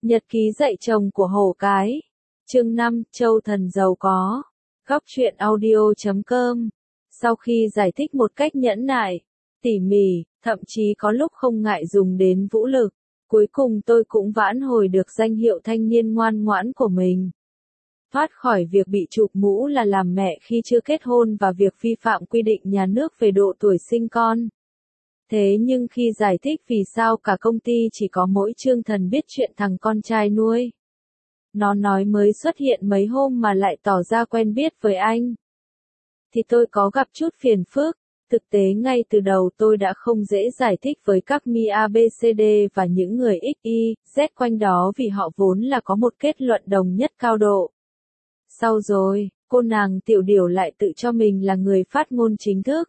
Nhật ký dạy chồng của hổ cái. Chương 5, Châu thần giàu có. Góc truyện audio.com. Sau khi giải thích một cách nhẫn nại, tỉ mỉ, thậm chí có lúc không ngại dùng đến vũ lực, cuối cùng tôi cũng vãn hồi được danh hiệu thanh niên ngoan ngoãn của mình. Thoát khỏi việc bị chụp mũ là làm mẹ khi chưa kết hôn và việc vi phạm quy định nhà nước về độ tuổi sinh con. Thế nhưng khi giải thích vì sao cả công ty chỉ có mỗi Trương Thần biết chuyện thằng con trai nuôi. Nó nói mới xuất hiện mấy hôm mà lại tỏ ra quen biết với anh. Thì tôi có gặp chút phiền phức. Thực tế ngay từ đầu tôi đã không dễ giải thích với các mi ABCD và những người X, Y, Z quanh đó vì họ vốn là có một kết luận đồng nhất cao độ. Sau rồi, cô nàng Tiểu Điểu lại tự cho mình là người phát ngôn chính thức.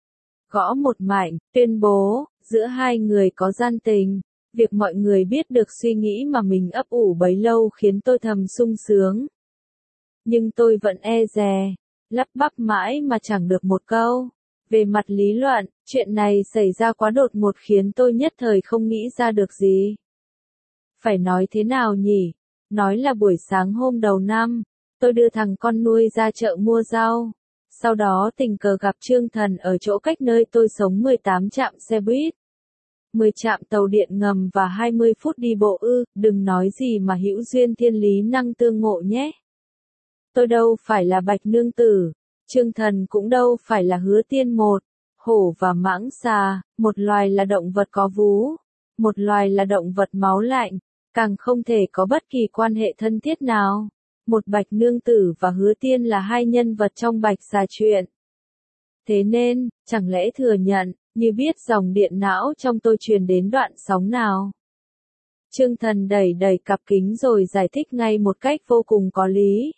Gõ một mảnh, tuyên bố, giữa hai người có gian tình. Việc mọi người biết được suy nghĩ mà mình ấp ủ bấy lâu khiến tôi thầm sung sướng. Nhưng tôi vẫn e dè, lắp bắp mãi mà chẳng được một câu. Về mặt lý luận, chuyện này xảy ra quá đột ngột khiến tôi nhất thời không nghĩ ra được gì. Phải nói thế nào nhỉ? Nói là buổi sáng hôm đầu năm, tôi đưa thằng con nuôi ra chợ mua rau. Sau đó tình cờ gặp Trương Thần ở chỗ cách nơi tôi sống 18 trạm xe buýt. 10 trạm tàu điện ngầm và 20 phút đi bộ đừng nói gì mà hữu duyên thiên lý năng tương ngộ nhé. Tôi đâu phải là Bạch Nương Tử, Trương Thần cũng đâu phải là Hứa Tiên một. Hổ và mãng xà, một loài là động vật có vú, một loài là động vật máu lạnh, càng không thể có bất kỳ quan hệ thân thiết nào. Một Bạch Nương Tử và Hứa Tiên là hai nhân vật trong Bạch Xà truyện. Thế nên, chẳng lẽ thừa nhận, như biết dòng điện não trong tôi truyền đến đoạn sóng nào. Trương Thần đẩy cặp kính rồi giải thích ngay một cách vô cùng có lý.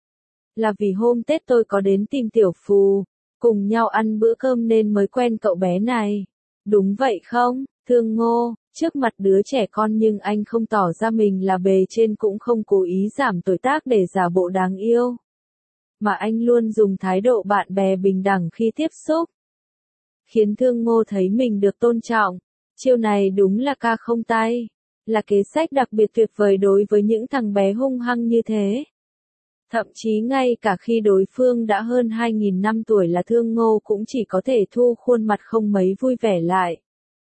Là vì hôm Tết tôi có đến tìm Tiểu Phù, cùng nhau ăn bữa cơm nên mới quen cậu bé này. Đúng vậy không, Thương Ngô? Trước mặt đứa trẻ con nhưng anh không tỏ ra mình là bề trên cũng không cố ý giảm tuổi tác để giả bộ đáng yêu. Mà anh luôn dùng thái độ bạn bè bình đẳng khi tiếp xúc. Khiến Thương Ngô thấy mình được tôn trọng. Chiêu này đúng là ca không tay. Là kế sách đặc biệt tuyệt vời đối với những thằng bé hung hăng như thế. Thậm chí ngay cả khi đối phương đã hơn 2.000 năm tuổi là Thương Ngô cũng chỉ có thể thu khuôn mặt không mấy vui vẻ lại.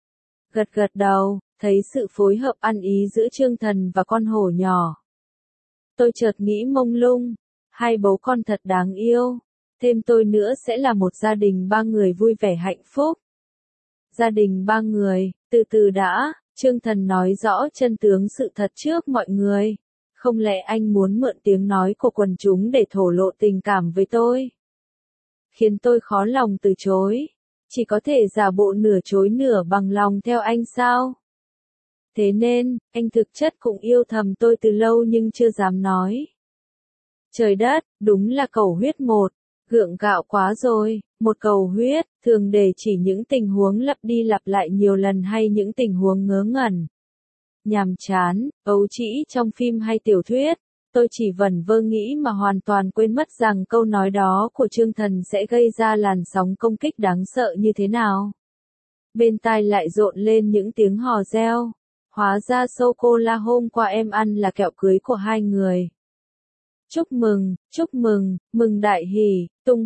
Gật đầu, thấy sự phối hợp ăn ý giữa Trương Thần và con hổ nhỏ. Tôi chợt nghĩ mông lung, hai bố con thật đáng yêu, thêm tôi nữa sẽ là một gia đình ba người vui vẻ hạnh phúc. Gia đình ba người, từ từ đã, Trương Thần nói rõ chân tướng sự thật trước mọi người. Không lẽ anh muốn mượn tiếng nói của quần chúng để thổ lộ tình cảm với tôi? Khiến tôi khó lòng từ chối. Chỉ có thể giả bộ nửa chối nửa bằng lòng theo anh sao? Thế nên, anh thực chất cũng yêu thầm tôi từ lâu nhưng chưa dám nói. Trời đất, đúng là cầu huyết một. Gượng gạo quá rồi, một cầu huyết, thường để chỉ những tình huống lặp đi lặp lại nhiều lần hay những tình huống ngớ ngẩn. Nhàm chán, ấu trĩ trong phim hay tiểu thuyết. Tôi chỉ vẩn vơ nghĩ mà hoàn toàn quên mất rằng câu nói đó của Trương Thần sẽ gây ra làn sóng công kích đáng sợ như thế nào. Bên tai lại rộn lên những tiếng hò reo. Hóa ra sô-cô-la hôm qua em ăn là kẹo cưới của hai người. Chúc mừng, mừng đại hỷ, tung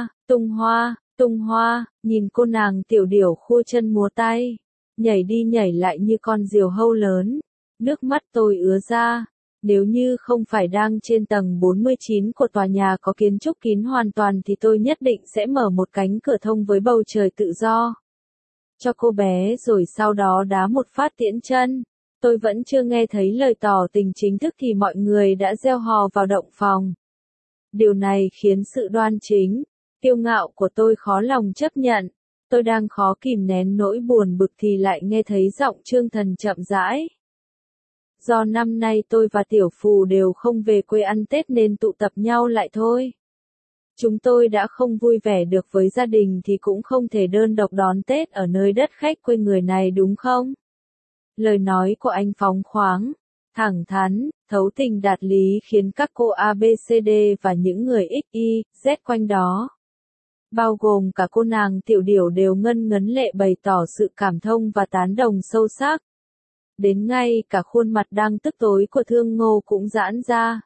hoa, nhìn cô nàng Tiểu Điểu khua chân múa tay. Nhảy đi nhảy lại như con diều hâu lớn. Nước mắt tôi ứa ra. Nếu như không phải đang trên tầng 49 của tòa nhà có kiến trúc kín hoàn toàn thì tôi nhất định sẽ mở một cánh cửa thông với bầu trời tự do. Cho cô bé rồi sau đó đá một phát tiễn chân. Tôi vẫn chưa nghe thấy lời tỏ tình chính thức thì mọi người đã reo hò vào động phòng. Điều này khiến sự đoan chính, kiêu ngạo của tôi khó lòng chấp nhận. Tôi đang khó kìm nén nỗi buồn bực thì lại nghe thấy giọng Trương Thần chậm rãi. Do năm nay tôi và Tiểu Phù đều không về quê ăn Tết nên tụ tập nhau lại thôi. Chúng tôi đã không vui vẻ được với gia đình thì cũng không thể đơn độc đón Tết ở nơi đất khách quê người này đúng không? Lời nói của anh phóng khoáng, thẳng thắn, thấu tình đạt lý khiến các cô ABCD và những người X, Y, Z quanh đó, bao gồm cả cô nàng Tiểu Điểu đều ngân ngấn lệ bày tỏ sự cảm thông và tán đồng sâu sắc. Đến ngay cả khuôn mặt đang tức tối của Thương Ngô cũng giãn ra.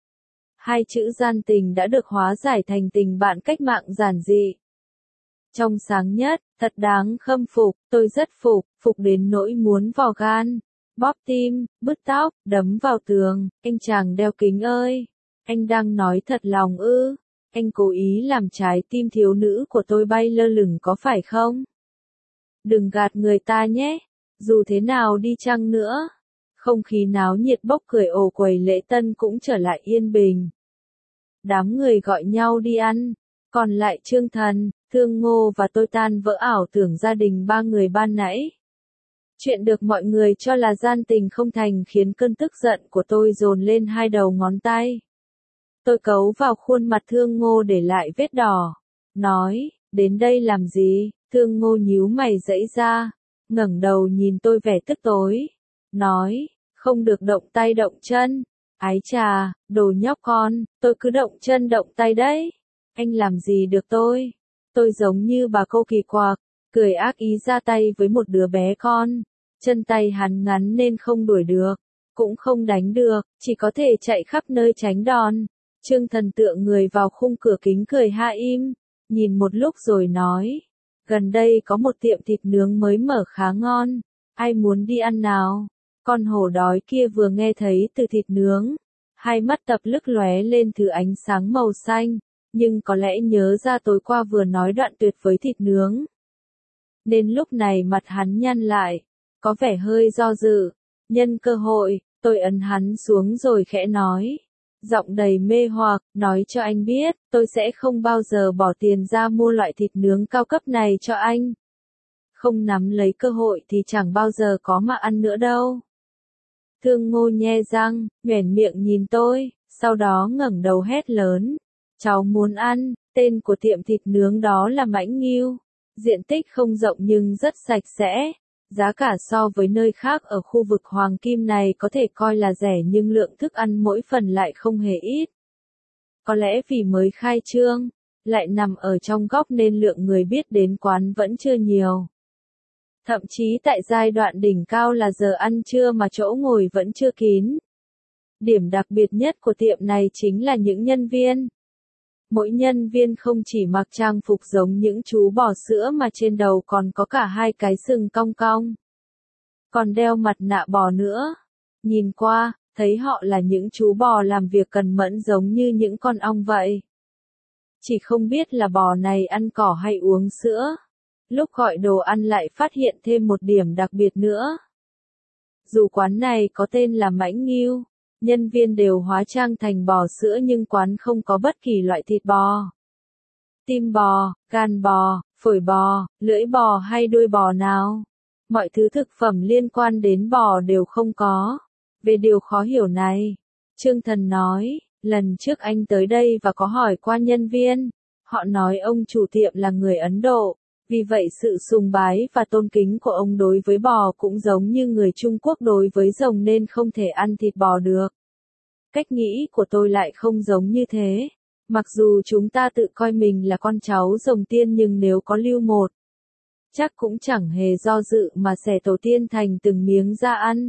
Hai chữ gian tình đã được hóa giải thành tình bạn cách mạng giản dị. Trong sáng nhất, thật đáng khâm phục, tôi rất phục đến nỗi muốn vò gan, bóp tim, bứt tóc, đấm vào tường. Anh chàng đeo kính ơi, anh đang nói thật lòng ư? Anh cố ý làm trái tim thiếu nữ của tôi bay lơ lửng có phải không? Đừng gạt người ta nhé, dù thế nào đi chăng nữa. Không khí náo nhiệt bốc cười ồ quầy lễ tân cũng trở lại yên bình. Đám người gọi nhau đi ăn, còn lại Trương Thần, Thương Ngô và tôi tan vỡ ảo tưởng gia đình ba người ban nãy. Chuyện được mọi người cho là gian tình không thành khiến cơn tức giận của tôi dồn lên hai đầu ngón tay. Tôi cấu vào khuôn mặt Thương Ngô để lại vết đỏ. Nói, đến đây làm gì? Thương Ngô nhíu mày giãy ra, ngẩng đầu nhìn tôi vẻ tức tối. Nói, không được động tay động chân. Ái chà, đồ nhóc con, tôi cứ động chân động tay đấy. Anh làm gì được tôi? Tôi giống như bà cô kỳ quặc, cười ác ý ra tay với một đứa bé con. Chân tay hắn ngắn nên không đuổi được, cũng không đánh được, chỉ có thể chạy khắp nơi tránh đòn. Trương Thần tựa người vào khung cửa kính cười ha im, nhìn một lúc rồi nói. Gần đây có một tiệm thịt nướng mới mở khá ngon, ai muốn đi ăn nào? Con hổ đói kia vừa nghe thấy từ thịt nướng, hai mắt tập lức lóe lên thứ ánh sáng màu xanh, nhưng có lẽ nhớ ra tối qua vừa nói đoạn tuyệt với thịt nướng. Nên lúc này mặt hắn nhăn lại, có vẻ hơi do dự. Nhân cơ hội, tôi ấn hắn xuống rồi khẽ nói. Giọng đầy mê hoặc, nói cho anh biết, tôi sẽ không bao giờ bỏ tiền ra mua loại thịt nướng cao cấp này cho anh. Không nắm lấy cơ hội thì chẳng bao giờ có mà ăn nữa đâu. Thương Ngô nhe răng, nhoẻn miệng nhìn tôi, sau đó ngẩng đầu hét lớn. Cháu muốn ăn, tên của tiệm thịt nướng đó là Mãnh Ngưu. Diện tích không rộng nhưng rất sạch sẽ. Giá cả so với nơi khác ở khu vực Hoàng Kim này có thể coi là rẻ nhưng lượng thức ăn mỗi phần lại không hề ít. Có lẽ vì mới khai trương, lại nằm ở trong góc nên lượng người biết đến quán vẫn chưa nhiều. Thậm chí tại giai đoạn đỉnh cao là giờ ăn trưa mà chỗ ngồi vẫn chưa kín. Điểm đặc biệt nhất của tiệm này chính là những nhân viên. Mỗi nhân viên không chỉ mặc trang phục giống những chú bò sữa mà trên đầu còn có cả hai cái sừng cong cong. Còn đeo mặt nạ bò nữa. Nhìn qua, thấy họ là những chú bò làm việc cần mẫn giống như những con ong vậy. Chỉ không biết là bò này ăn cỏ hay uống sữa. Lúc gọi đồ ăn lại phát hiện thêm một điểm đặc biệt nữa. Dù quán này có tên là Mãnh Ngưu, nhân viên đều hóa trang thành bò sữa nhưng quán không có bất kỳ loại thịt bò. Tim bò, gan bò, phổi bò, lưỡi bò hay đuôi bò nào. Mọi thứ thực phẩm liên quan đến bò đều không có. Về điều khó hiểu này, Trương Thần nói, lần trước anh tới đây và có hỏi qua nhân viên, họ nói ông chủ tiệm là người Ấn Độ, vì vậy sự sùng bái và tôn kính của ông đối với bò cũng giống như người Trung Quốc đối với rồng nên không thể ăn thịt bò được. Cách nghĩ của tôi lại không giống như thế. Mặc dù chúng ta tự coi mình là con cháu rồng tiên nhưng nếu có lưu một, chắc cũng chẳng hề do dự mà xẻ tổ tiên thành từng miếng ra ăn.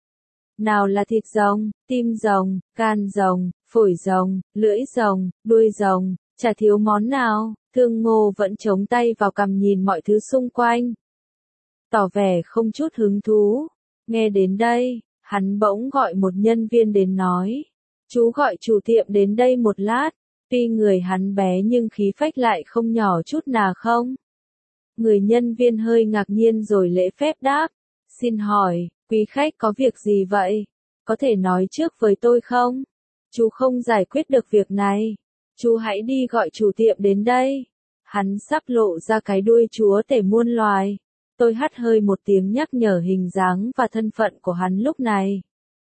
Nào là thịt rồng, tim rồng, gan rồng, phổi rồng, lưỡi rồng, đuôi rồng, chả thiếu món nào. Thương Ngô vẫn chống tay vào cằm nhìn mọi thứ xung quanh, tỏ vẻ không chút hứng thú. Nghe đến đây, hắn bỗng gọi một nhân viên đến nói. Chú gọi chủ tiệm đến đây một lát. Tuy người hắn bé nhưng khí phách lại không nhỏ chút nào không? Người nhân viên hơi ngạc nhiên rồi lễ phép đáp. Xin hỏi, quý khách có việc gì vậy? Có thể nói trước với tôi không? Chú không giải quyết được việc này. Chú hãy đi gọi chủ tiệm đến đây. Hắn sắp lộ ra cái đuôi chúa tể muôn loài. Tôi hắt hơi một tiếng nhắc nhở hình dáng và thân phận của hắn lúc này.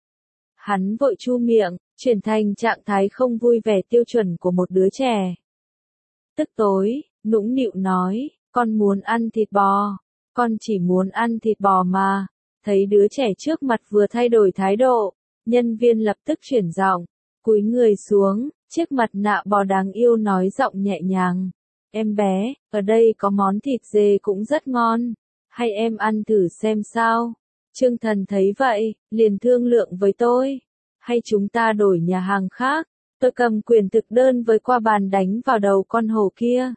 Hắn vội chu miệng, chuyển thành trạng thái không vui vẻ tiêu chuẩn của một đứa trẻ. Tức tối, nũng nịu nói, con muốn ăn thịt bò, con chỉ muốn ăn thịt bò mà. Thấy đứa trẻ trước mặt vừa thay đổi thái độ, nhân viên lập tức chuyển giọng, cúi người xuống, chiếc mặt nạ bò đáng yêu nói giọng nhẹ nhàng. Em bé, ở đây có món thịt dê cũng rất ngon, hay em ăn thử xem sao? Trương Thần thấy vậy, liền thương lượng với tôi. Hay chúng ta đổi nhà hàng khác, tôi cầm quyền thực đơn với qua bàn đánh vào đầu con hổ kia.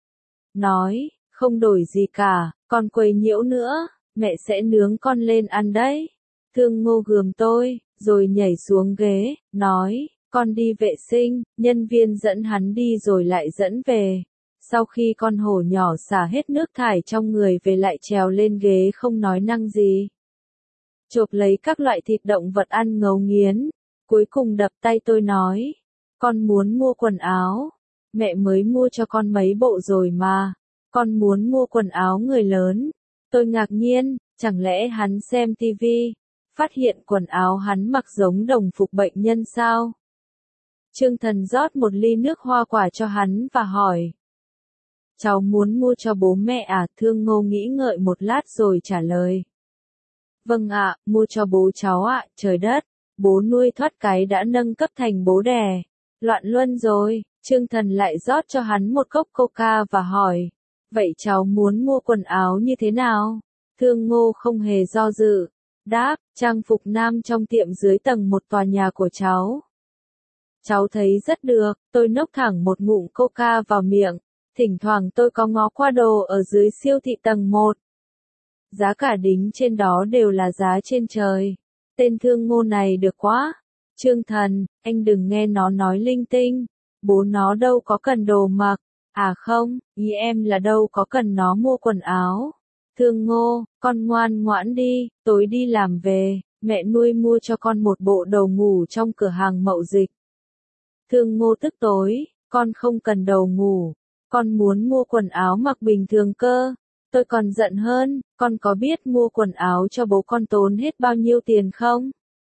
Nói, không đổi gì cả, con quấy nhiễu nữa, mẹ sẽ nướng con lên ăn đấy. Thương Ngô gườm tôi, rồi nhảy xuống ghế, nói, con đi vệ sinh, nhân viên dẫn hắn đi rồi lại dẫn về. Sau khi con hổ nhỏ xả hết nước thải trong người về lại trèo lên ghế không nói năng gì. Chộp lấy các loại thịt động vật ăn ngấu nghiến, cuối cùng đập tay tôi nói, con muốn mua quần áo, mẹ mới mua cho con mấy bộ rồi mà, con muốn mua quần áo người lớn. Tôi ngạc nhiên, chẳng lẽ hắn xem tivi, phát hiện quần áo hắn mặc giống đồng phục bệnh nhân sao? Trương Thần rót một ly nước hoa quả cho hắn và hỏi. Cháu muốn mua cho bố mẹ à? Thương Ngô nghĩ ngợi một lát rồi trả lời. Vâng ạ, mua cho bố cháu ạ, trời đất, bố nuôi thoát cái đã nâng cấp thành bố đẻ. Loạn luân rồi, Trương Thần lại rót cho hắn một cốc coca và hỏi. Vậy cháu muốn mua quần áo như thế nào? Thương Ngô không hề do dự. Đáp, trang phục nam trong tiệm dưới tầng một tòa nhà của cháu. Cháu thấy rất được, tôi nốc thẳng một ngụm coca vào miệng. Thỉnh thoảng tôi có ngó qua đồ ở dưới siêu thị tầng 1. Giá cả đính trên đó đều là giá trên trời. Tên Thương Ngô này được quá. Trương Thần, anh đừng nghe nó nói linh tinh. Bố nó đâu có cần đồ mặc. À không, ý em là đâu có cần nó mua quần áo. Thương Ngô, con ngoan ngoãn đi, tối đi làm về, mẹ nuôi mua cho con một bộ đồ ngủ trong cửa hàng mậu dịch. Thương Ngô tức tối, con không cần đồ ngủ, con muốn mua quần áo mặc bình thường cơ. Tôi còn giận hơn, con có biết mua quần áo cho bố con tốn hết bao nhiêu tiền không?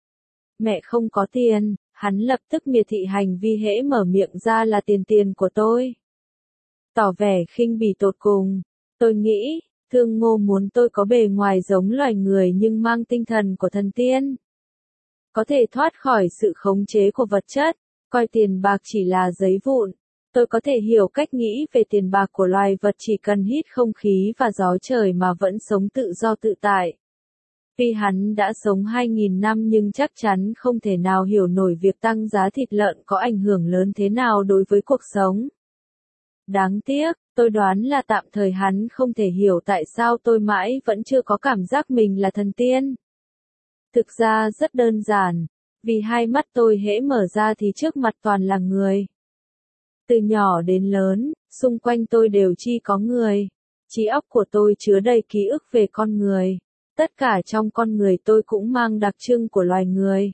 Mẹ không có tiền, hắn lập tức miệt thị hành vi hễ mở miệng ra là tiền của tôi. Tỏ vẻ khinh bỉ tột cùng, tôi nghĩ, Thương Ngô muốn tôi có bề ngoài giống loài người nhưng mang tinh thần của thần tiên. Có thể thoát khỏi sự khống chế của vật chất, coi tiền bạc chỉ là giấy vụn. Tôi có thể hiểu cách nghĩ về tiền bạc của loài vật chỉ cần hít không khí và gió trời mà vẫn sống tự do tự tại. Tuy hắn đã sống 2.000 năm nhưng chắc chắn không thể nào hiểu nổi việc tăng giá thịt lợn có ảnh hưởng lớn thế nào đối với cuộc sống. Đáng tiếc, tôi đoán là tạm thời hắn không thể hiểu tại sao tôi mãi vẫn chưa có cảm giác mình là thần tiên. Thực ra rất đơn giản, vì hai mắt tôi hễ mở ra thì trước mặt toàn là người. Từ nhỏ đến lớn, xung quanh tôi đều chỉ có người. Trí óc của tôi chứa đầy ký ức về con người. Tất cả trong con người tôi cũng mang đặc trưng của loài người.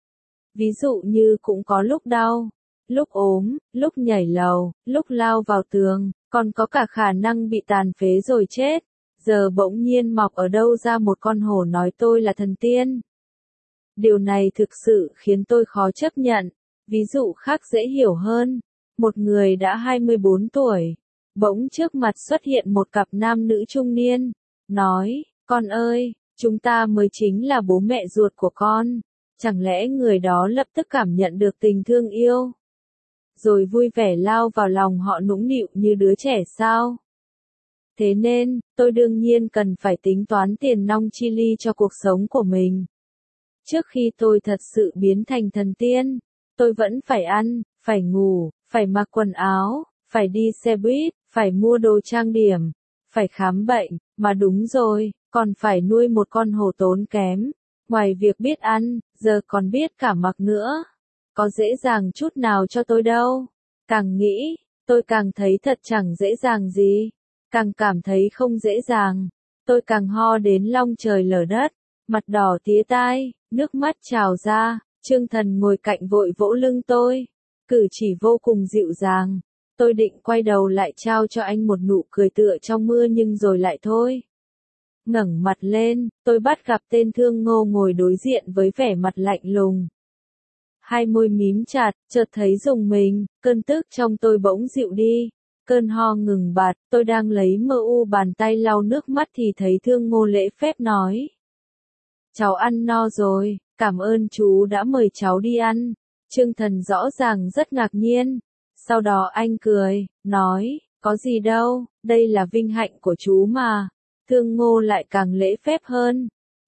Ví dụ như cũng có lúc đau, lúc ốm, lúc nhảy lầu, lúc lao vào tường, còn có cả khả năng bị tàn phế rồi chết. Giờ bỗng nhiên mọc ở đâu ra một con hổ nói tôi là thần tiên. Điều này thực sự khiến tôi khó chấp nhận. Ví dụ khác dễ hiểu hơn. Một người đã 24 tuổi, bỗng trước mặt xuất hiện một cặp nam nữ trung niên, nói, con ơi, chúng ta mới chính là bố mẹ ruột của con. Chẳng lẽ người đó lập tức cảm nhận được tình thương yêu, rồi vui vẻ lao vào lòng họ nũng nịu như đứa trẻ sao? Thế nên, tôi đương nhiên cần phải tính toán tiền nong chi ly cho cuộc sống của mình. Trước khi tôi thật sự biến thành thần tiên, tôi vẫn phải ăn, phải ngủ, phải mặc quần áo, phải đi xe buýt, phải mua đồ trang điểm, phải khám bệnh, mà đúng rồi, còn phải nuôi một con hổ tốn kém. Ngoài việc biết ăn, giờ còn biết cả mặc nữa. Có dễ dàng chút nào cho tôi đâu. Càng nghĩ, tôi càng thấy thật chẳng dễ dàng gì. Càng cảm thấy không dễ dàng, tôi càng ho đến long trời lở đất, mặt đỏ tía tai, nước mắt trào ra. Trương Thần ngồi cạnh vội vỗ lưng tôi, cử chỉ vô cùng dịu dàng. Tôi định quay đầu lại trao cho anh một nụ cười tựa trong mưa nhưng rồi lại thôi. Ngẩng mặt lên, tôi bắt gặp tên Thương Ngô ngồi đối diện với vẻ mặt lạnh lùng. Hai môi mím chặt, chợt thấy rùng mình, cơn tức trong tôi bỗng dịu đi. Cơn ho ngừng bạt, tôi đang lấy bàn tay lau nước mắt thì thấy Thương Ngô lễ phép nói. Cháu ăn no rồi, cảm ơn chú đã mời cháu đi ăn. Trương Thần rõ ràng rất ngạc nhiên. Sau đó anh cười, nói, có gì đâu, đây là vinh hạnh của chú mà. Thương Ngô lại càng lễ phép hơn.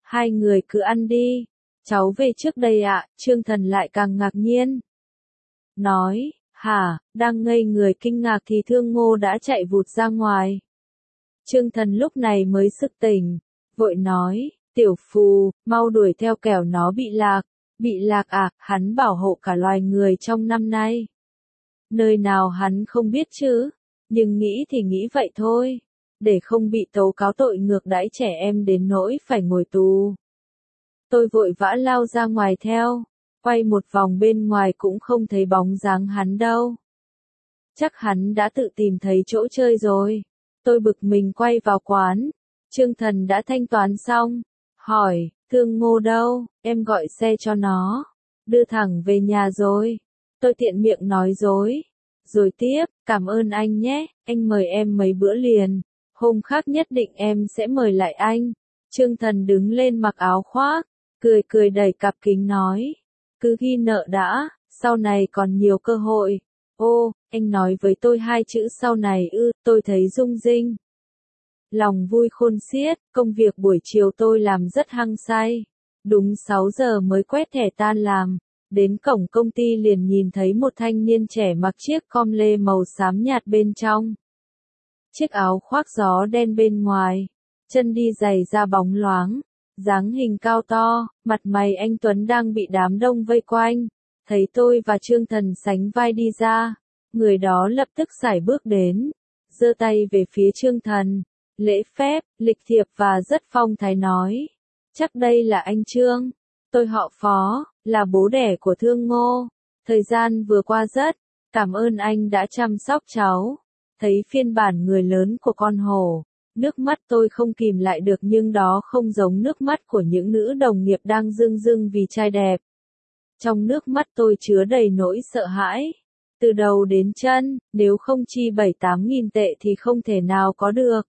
Hai người cứ ăn đi. Cháu về trước đây ạ. Trương Thần lại càng ngạc nhiên. Nói, hả, đang ngây người kinh ngạc thì Thương Ngô đã chạy vụt ra ngoài. Trương Thần lúc này mới sực tỉnh, vội nói, tiểu phù, mau đuổi theo kẻo nó bị lạc. Bị lạc à, hắn bảo hộ cả loài người trong năm nay. Nơi nào hắn không biết chứ, nhưng nghĩ thì nghĩ vậy thôi, để không bị tố cáo tội ngược đãi trẻ em đến nỗi phải ngồi tù. Tôi vội vã lao ra ngoài theo, quay một vòng bên ngoài cũng không thấy bóng dáng hắn đâu. Chắc hắn đã tự tìm thấy chỗ chơi rồi. Tôi bực mình quay vào quán, Trương Thần đã thanh toán xong, hỏi, Thương Ngô đâu, em gọi xe cho nó, đưa thẳng về nhà rồi. Tôi tiện miệng nói dối, rồi tiếp, cảm ơn anh nhé, anh mời em mấy bữa liền, hôm khác nhất định em sẽ mời lại anh. Trương Thần đứng lên mặc áo khoác, cười cười đẩy cặp kính nói, cứ ghi nợ đã, sau này còn nhiều cơ hội. Ô, anh nói với tôi hai chữ sau này ư, tôi thấy rung rinh. Lòng vui khôn xiết, công việc buổi chiều tôi làm rất hăng say. Đúng 6 giờ mới quét thẻ tan làm. Đến cổng công ty liền nhìn thấy một thanh niên trẻ mặc chiếc com lê màu xám nhạt bên trong. Chiếc áo khoác gió đen bên ngoài. Chân đi giày da bóng loáng. Dáng hình cao to, mặt mày anh Tuấn đang bị đám đông vây quanh. Thấy tôi và Trương Thần sánh vai đi ra. Người đó lập tức sải bước đến. Giơ tay về phía Trương Thần. Lễ phép, lịch thiệp và rất phong thái nói. Chắc đây là anh Trương. Tôi họ Phó, là bố đẻ của Thương Ngô. Thời gian vừa qua rất, cảm ơn anh đã chăm sóc cháu. Thấy phiên bản người lớn của con hổ. Nước mắt tôi không kìm lại được nhưng đó không giống nước mắt của những nữ đồng nghiệp đang rưng rưng vì trai đẹp. Trong nước mắt tôi chứa đầy nỗi sợ hãi. Từ đầu đến chân, nếu không chi 7-8 nghìn tệ thì không thể nào có được.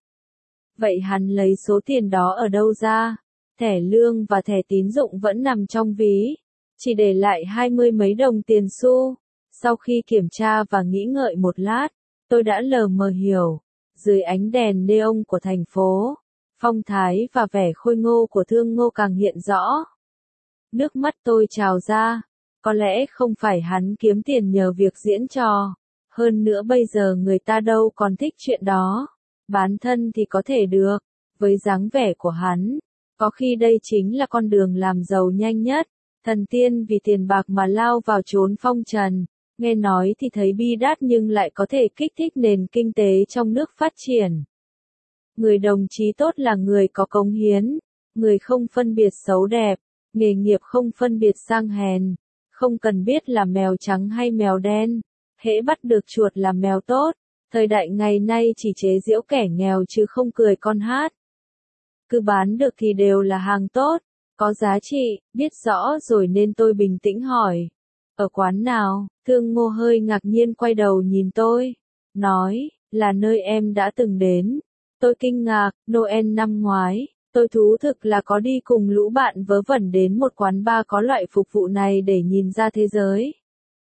Vậy hắn lấy số tiền đó ở đâu ra? Thẻ lương và thẻ tín dụng vẫn nằm trong ví. Chỉ để lại 20 mấy đồng tiền xu. Sau khi kiểm tra và nghĩ ngợi một lát, tôi đã lờ mờ hiểu. Dưới ánh đèn neon của thành phố, phong thái và vẻ khôi ngô của Thương Ngô càng hiện rõ. Nước mắt tôi trào ra. Có lẽ không phải hắn kiếm tiền nhờ việc diễn trò. Hơn nữa bây giờ người ta đâu còn thích chuyện đó. Bán thân thì có thể được. Với dáng vẻ của hắn, có khi đây chính là con đường làm giàu nhanh nhất. Thần tiên vì tiền bạc mà lao vào chốn phong trần. Nghe nói thì thấy bi đát nhưng lại có thể kích thích nền kinh tế trong nước phát triển. Người đồng chí tốt là người có cống hiến. Người không phân biệt xấu đẹp. Nghề nghiệp không phân biệt sang hèn. Không cần biết là mèo trắng hay mèo đen. Hễ bắt được chuột là mèo tốt. Thời đại ngày nay chỉ chế giễu kẻ nghèo chứ không cười con hát. Cứ bán được thì đều là hàng tốt, có giá trị, biết rõ rồi nên tôi bình tĩnh hỏi. Ở quán nào? Thương Ngô hơi ngạc nhiên quay đầu nhìn tôi. Nói, là nơi em đã từng đến. Tôi kinh ngạc, Noel năm ngoái. Tôi thú thực là có đi cùng lũ bạn vớ vẩn đến một quán bar có loại phục vụ này để nhìn ra thế giới.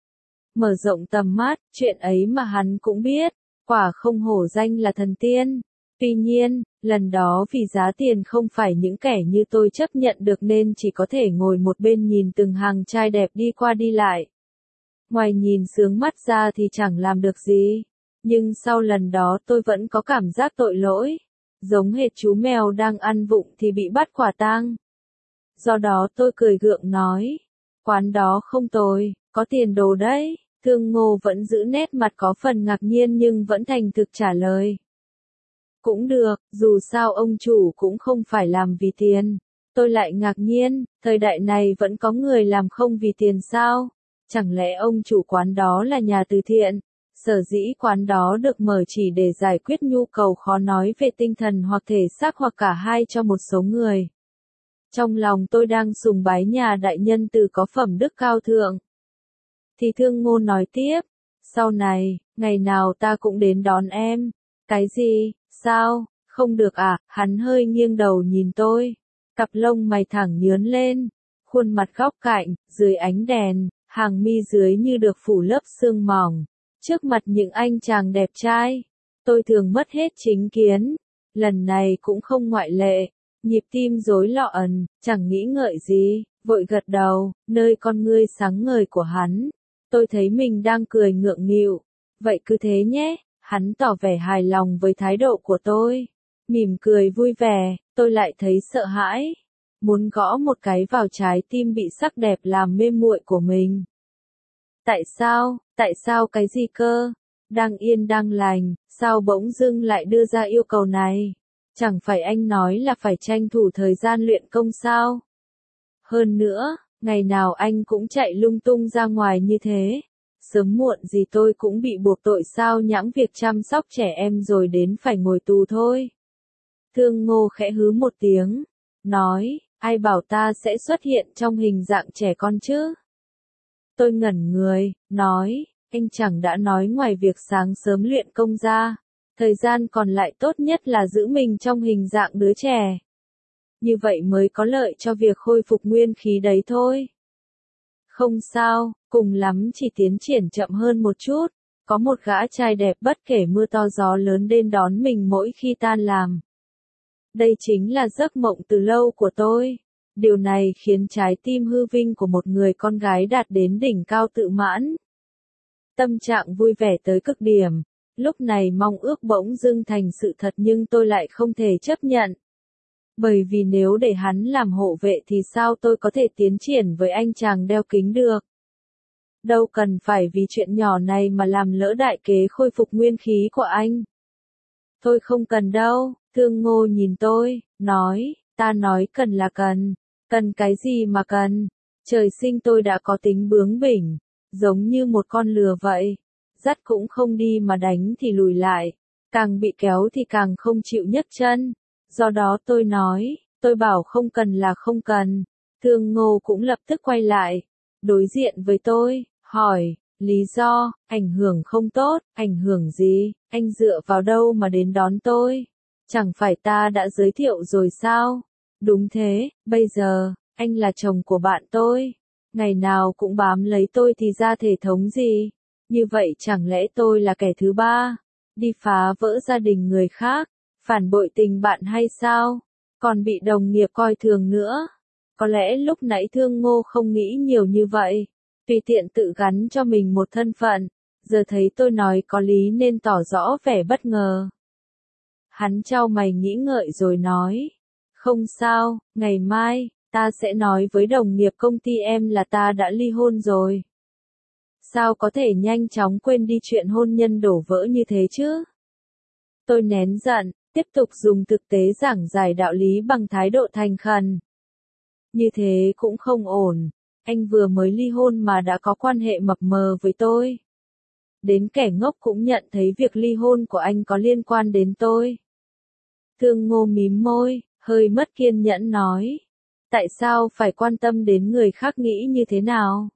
Mở rộng tầm mắt, chuyện ấy mà hắn cũng biết. Quả không hổ danh là thần tiên. Tuy nhiên, lần đó vì giá tiền không phải những kẻ như tôi chấp nhận được nên chỉ có thể ngồi một bên nhìn từng hàng trai đẹp đi qua đi lại. Ngoài nhìn sướng mắt ra thì chẳng làm được gì. Nhưng sau lần đó tôi vẫn có cảm giác tội lỗi. Giống hệt chú mèo đang ăn vụng thì bị bắt quả tang. Do đó tôi cười gượng nói. Quán đó không tồi, có tiền đồ đấy. Thương Ngô vẫn giữ nét mặt có phần ngạc nhiên nhưng vẫn thành thực trả lời. Cũng được, dù sao ông chủ cũng không phải làm vì tiền. Tôi lại ngạc nhiên, thời đại này vẫn có người làm không vì tiền sao? Chẳng lẽ ông chủ quán đó là nhà từ thiện? Sở dĩ quán đó được mở chỉ để giải quyết nhu cầu khó nói về tinh thần hoặc thể xác hoặc cả hai cho một số người. Trong lòng tôi đang sùng bái nhà đại nhân từ có phẩm đức cao thượng. Thì Thương Ngô nói tiếp, sau này, ngày nào ta cũng đến đón em. Cái gì, sao, không được à, hắn hơi nghiêng đầu nhìn tôi. Cặp lông mày thẳng nhướn lên, khuôn mặt góc cạnh, dưới ánh đèn, hàng mi dưới như được phủ lớp sương mỏng. Trước mặt những anh chàng đẹp trai, tôi thường mất hết chính kiến. Lần này cũng không ngoại lệ, Nhịp tim rối loạn, chẳng nghĩ ngợi gì, vội gật đầu, nơi con ngươi sáng ngời của hắn. Tôi thấy mình đang cười ngượng nghịu. Vậy cứ thế nhé, hắn tỏ vẻ hài lòng với thái độ của tôi. Mỉm cười vui vẻ, tôi lại thấy sợ hãi. Muốn gõ một cái vào trái tim bị sắc đẹp làm mê muội của mình. Tại sao cái gì cơ? Đang yên đang lành, sao bỗng dưng lại đưa ra yêu cầu này? Chẳng phải anh nói là phải tranh thủ thời gian luyện công sao? Hơn nữa, ngày nào anh cũng chạy lung tung ra ngoài như thế. Sớm muộn gì tôi cũng bị buộc tội sao nhãng việc chăm sóc trẻ em rồi đến phải ngồi tù thôi. Thương Ngô khẽ hứ một tiếng, nói, ai bảo ta sẽ xuất hiện trong hình dạng trẻ con chứ? Tôi ngẩn người, nói, anh chẳng đã nói ngoài việc sáng sớm luyện công ra, thời gian còn lại tốt nhất là giữ mình trong hình dạng đứa trẻ. Như vậy mới có lợi cho việc khôi phục nguyên khí đấy thôi. Không sao, cùng lắm chỉ tiến triển chậm hơn một chút, có một gã trai đẹp bất kể mưa to gió lớn đến đón mình mỗi khi tan làm. Đây chính là giấc mộng từ lâu của tôi. Điều này khiến trái tim hư vinh của một người con gái đạt đến đỉnh cao tự mãn. Tâm trạng vui vẻ tới cực điểm, lúc này mong ước bỗng dưng thành sự thật nhưng tôi lại không thể chấp nhận. Bởi vì nếu để hắn làm hộ vệ thì sao tôi có thể tiến triển với anh chàng đeo kính được. Đâu cần phải vì chuyện nhỏ này mà làm lỡ đại kế khôi phục nguyên khí của anh. Tôi không cần đâu, Thương Ngô nhìn tôi, nói, ta nói cần là cần cái gì mà cần. Trời sinh tôi đã có tính bướng bỉnh, giống như một con lừa vậy. Dắt cũng không đi mà đánh thì lùi lại, càng bị kéo thì càng không chịu nhấc chân. Do đó tôi nói, tôi bảo không cần là không cần. Thương Ngô cũng lập tức quay lại, đối diện với tôi, hỏi, lý do, ảnh hưởng không tốt, ảnh hưởng gì, anh dựa vào đâu mà đến đón tôi? Chẳng phải ta đã giới thiệu rồi sao? Đúng thế, bây giờ, anh là chồng của bạn tôi. Ngày nào cũng bám lấy tôi thì ra thể thống gì? Như vậy chẳng lẽ tôi là kẻ thứ ba? Đi phá vỡ gia đình người khác? Phản bội tình bạn hay sao? Còn bị đồng nghiệp coi thường nữa? Có lẽ lúc nãy Thương Ngô không nghĩ nhiều như vậy. Tùy tiện tự gắn cho mình một thân phận. Giờ thấy tôi nói có lý nên tỏ rõ vẻ bất ngờ. Hắn chau mày nghĩ ngợi rồi nói. Không sao, ngày mai, ta sẽ nói với đồng nghiệp công ty em là ta đã ly hôn rồi. Sao có thể nhanh chóng quên đi chuyện hôn nhân đổ vỡ như thế chứ? Tôi nén giận, tiếp tục dùng thực tế giảng giải đạo lý bằng thái độ thành khẩn. Như thế cũng không ổn, anh vừa mới ly hôn mà đã có quan hệ mập mờ với tôi. Đến kẻ ngốc cũng nhận thấy việc ly hôn của anh có liên quan đến tôi. Thương Ngô mím môi, hơi mất kiên nhẫn nói. Tại sao phải quan tâm đến người khác nghĩ như thế nào?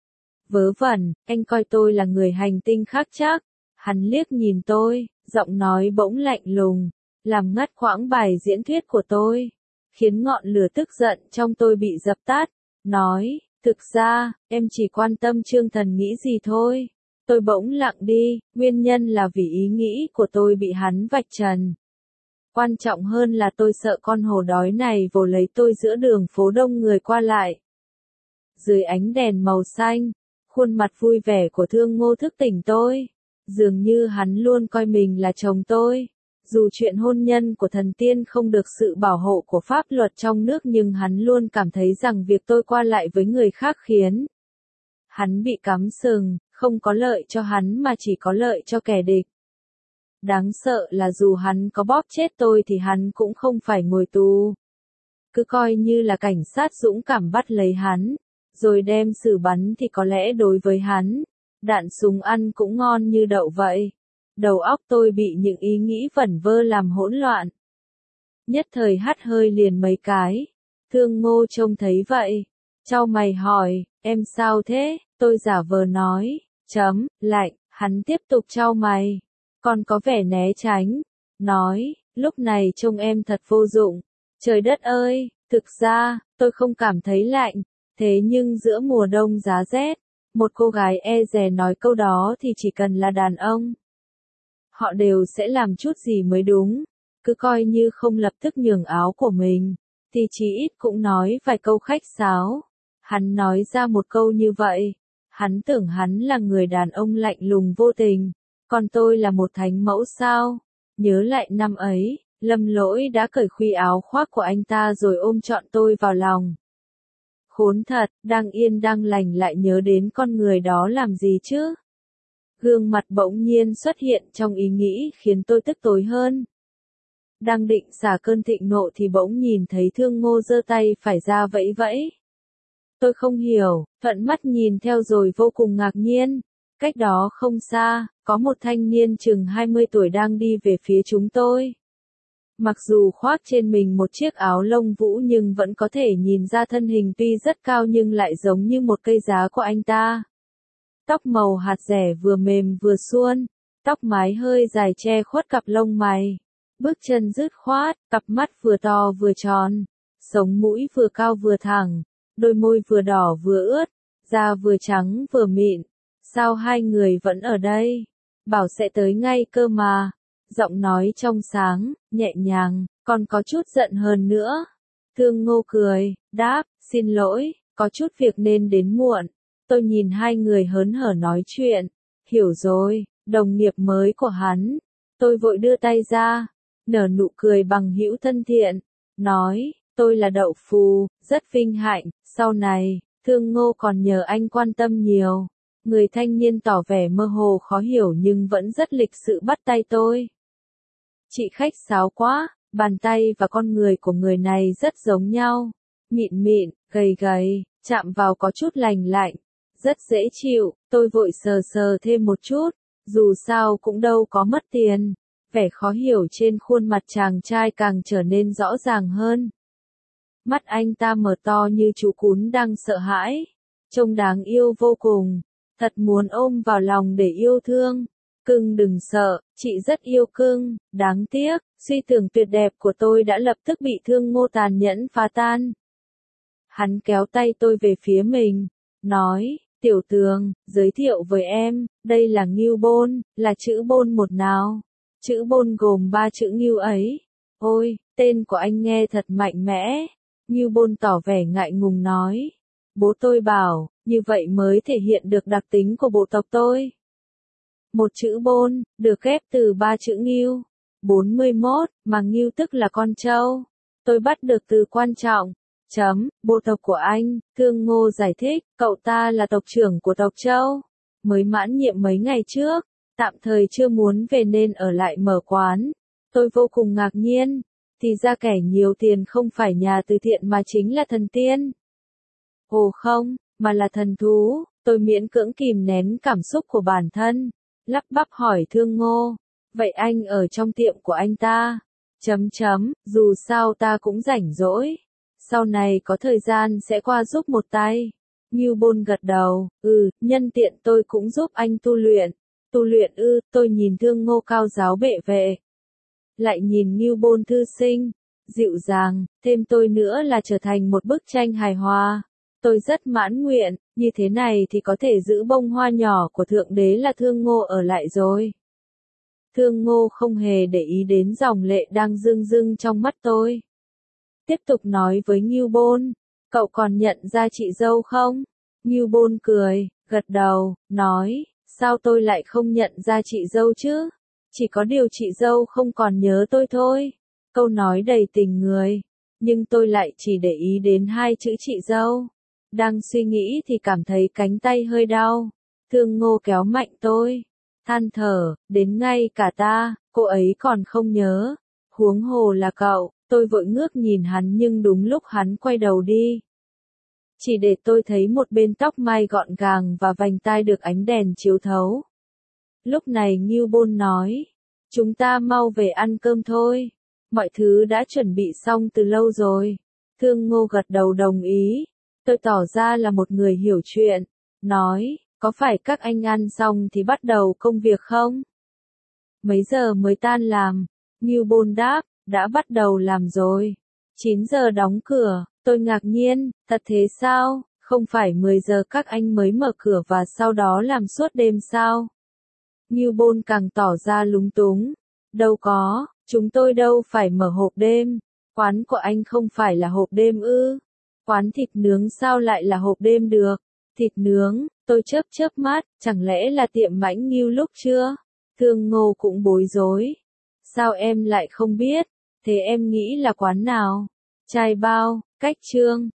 Vớ vẩn, anh coi tôi là người hành tinh khác chắc. Hắn liếc nhìn tôi, giọng nói bỗng lạnh lùng, làm ngắt quãng bài diễn thuyết của tôi, khiến ngọn lửa tức giận trong tôi bị dập tắt, nói, thực ra, em chỉ quan tâm Trương Thần nghĩ gì thôi. Tôi bỗng lặng đi, nguyên nhân là vì ý nghĩ của tôi bị hắn vạch trần. Quan trọng hơn là tôi sợ con hổ đói này vồ lấy tôi giữa đường phố đông người qua lại. Dưới ánh đèn màu xanh, khuôn mặt vui vẻ của Thương Ngô thức tỉnh tôi. Dường như hắn luôn coi mình là chồng tôi. Dù chuyện hôn nhân của thần tiên không được sự bảo hộ của pháp luật trong nước nhưng hắn luôn cảm thấy rằng việc tôi qua lại với người khác khiến hắn bị cắm sừng, không có lợi cho hắn mà chỉ có lợi cho kẻ địch. Đáng sợ là dù hắn có bóp chết tôi thì hắn cũng không phải ngồi tù. Cứ coi như là cảnh sát dũng cảm bắt lấy hắn, rồi đem xử bắn thì có lẽ đối với hắn, đạn súng ăn cũng ngon như đậu vậy. Đầu óc tôi bị những ý nghĩ vẩn vơ làm hỗn loạn. Nhất thời hắt hơi liền mấy cái. Thương Ngô trông thấy vậy. Chau mày hỏi, em sao thế? Tôi giả vờ nói, lạnh, hắn tiếp tục chau mày. Còn có vẻ né tránh. Nói, lúc này trông em thật vô dụng. Trời đất ơi, thực ra, tôi không cảm thấy lạnh. Thế nhưng giữa mùa đông giá rét, một cô gái e dè nói câu đó thì chỉ cần là đàn ông. Họ đều sẽ làm chút gì mới đúng. cứ coi như không lập tức nhường áo của mình, thì chí ít cũng nói vài câu khách sáo. Hắn nói ra một câu như vậy, hắn tưởng hắn là người đàn ông lạnh lùng vô tình, còn tôi là một thánh mẫu sao? Nhớ lại năm ấy, Lâm Lỗi đã cởi khuy áo khoác của anh ta rồi ôm trọn tôi vào lòng. Khốn thật, đang yên đang lành lại nhớ đến con người đó làm gì chứ? Gương mặt bỗng nhiên xuất hiện trong ý nghĩ khiến tôi tức tối hơn. Đang định xả cơn thịnh nộ thì bỗng nhìn thấy Thương Ngô giơ tay phải ra vẫy vẫy. Tôi không hiểu, thuận mắt nhìn theo rồi vô cùng ngạc nhiên. Cách đó không xa, có một thanh niên chừng 20 tuổi đang đi về phía chúng tôi. Mặc dù khoác trên mình một chiếc áo lông vũ nhưng vẫn có thể nhìn ra thân hình tuy rất cao nhưng lại giống như một cây giá của anh ta. Tóc màu hạt rẻ vừa mềm vừa suôn, tóc mái hơi dài che khuất cặp lông mày. Bước chân dứt khoát, cặp mắt vừa to vừa tròn, sống mũi vừa cao vừa thẳng, đôi môi vừa đỏ vừa ướt, da vừa trắng vừa mịn. Sao hai người vẫn ở đây? Bảo sẽ tới ngay cơ mà. Giọng nói trong sáng, nhẹ nhàng, còn có chút giận hơn nữa. Thương Ngô cười, đáp, xin lỗi, có chút việc nên đến muộn. Tôi nhìn hai người hớn hở nói chuyện. Hiểu rồi, đồng nghiệp mới của hắn. Tôi vội đưa tay ra, nở nụ cười bằng hữu thân thiện, nói, tôi là Đậu Phù, rất vinh hạnh, sau này, Thương Ngô còn nhờ anh quan tâm nhiều. Người thanh niên tỏ vẻ mơ hồ khó hiểu nhưng vẫn rất lịch sự bắt tay tôi. Chị khách sáo quá, bàn tay và con người của người này rất giống nhau. Mịn mịn, gầy gầy, chạm vào có chút lành lạnh, rất dễ chịu, tôi vội sờ sờ thêm một chút, dù sao cũng đâu có mất tiền. Vẻ khó hiểu trên khuôn mặt chàng trai càng trở nên rõ ràng hơn. Mắt anh ta mở to như chú cún đang sợ hãi, trông đáng yêu vô cùng, thật muốn ôm vào lòng để yêu thương. Cưng đừng sợ, chị rất yêu cưng, đáng tiếc, suy tưởng tuyệt đẹp của tôi đã lập tức bị Thương Ngô tàn nhẫn phá tan. Hắn kéo tay tôi về phía mình, nói, Tiểu Tường, giới thiệu với em, đây là Ngưu Bôn, là chữ Bôn một nào. Chữ Bôn gồm 3 chữ Ngưu ấy. Ôi, tên của anh nghe thật mạnh mẽ. Ngưu Bôn tỏ vẻ ngại ngùng nói. Bố tôi bảo, như vậy mới thể hiện được đặc tính của bộ tộc tôi. Một chữ Bôn, được ghép từ 3 chữ Ngưu. 41, mà Ngưu tức là con trâu. Tôi bắt được từ quan trọng. Bộ tộc của anh, Thương Ngô giải thích, cậu ta là tộc trưởng của tộc Châu. Mới mãn nhiệm mấy ngày trước, tạm thời chưa muốn về nên ở lại mở quán. Tôi vô cùng ngạc nhiên, thì ra kẻ nhiều tiền không phải nhà từ thiện mà chính là thần tiên. Ồ không, mà là thần thú, tôi miễn cưỡng kìm nén cảm xúc của bản thân, lắp bắp hỏi Thương Ngô, vậy anh ở trong tiệm của anh ta? Dù sao ta cũng rảnh rỗi, sau này có thời gian sẽ qua giúp một tay. Ngưu Bôn gật đầu, nhân tiện tôi cũng giúp anh tu luyện. Tu luyện tôi nhìn Thương Ngô cao giáo bệ vệ. Lại nhìn Ngưu Bôn thư sinh, dịu dàng, thêm tôi nữa là trở thành một bức tranh hài hòa. Tôi rất mãn nguyện, như thế này thì có thể giữ bông hoa nhỏ của Thượng Đế là Thương Ngô ở lại rồi. Thương Ngô không hề để ý đến dòng lệ đang rưng rưng trong mắt tôi. Tiếp tục nói với Ngưu Bôn, cậu còn nhận ra chị dâu không? Ngưu Bôn cười, gật đầu, nói, sao tôi lại không nhận ra chị dâu chứ? Chỉ có điều chị dâu không còn nhớ tôi thôi. Câu nói đầy tình người, nhưng tôi lại chỉ để ý đến 2 chữ chị dâu. Đang suy nghĩ thì cảm thấy cánh tay hơi đau. Thương Ngô kéo mạnh tôi, than thở, đến ngay cả ta, cô ấy còn không nhớ. Huống hồ là cậu. Tôi vội ngước nhìn hắn nhưng đúng lúc hắn quay đầu đi. Chỉ để tôi thấy một bên tóc mai gọn gàng và vành tai được ánh đèn chiếu thấu. Lúc này Ngưu Bôn nói, chúng ta mau về ăn cơm thôi. Mọi thứ đã chuẩn bị xong từ lâu rồi. Thương Ngô gật đầu đồng ý. Tôi tỏ ra là một người hiểu chuyện. Nói, có phải các anh ăn xong thì bắt đầu công việc không? Mấy giờ mới tan làm? Ngưu Bôn đáp, đã bắt đầu làm rồi. 9 giờ đóng cửa, tôi ngạc nhiên, thật thế sao? Không phải 10 giờ các anh mới mở cửa và sau đó làm suốt đêm sao? Ngưu Bôn càng tỏ ra lúng túng. Đâu có, Chúng tôi đâu phải mở hộp đêm. Quán của anh không phải là hộp đêm ư? Quán thịt nướng sao lại là hộp đêm được? Thịt nướng, tôi chớp mắt, chẳng lẽ là tiệm Mãnh Nghiêu lúc chưa? Thương Ngô cũng bối rối. Sao em lại không biết? Thế em nghĩ là quán nào? Trai bao, cách Trương.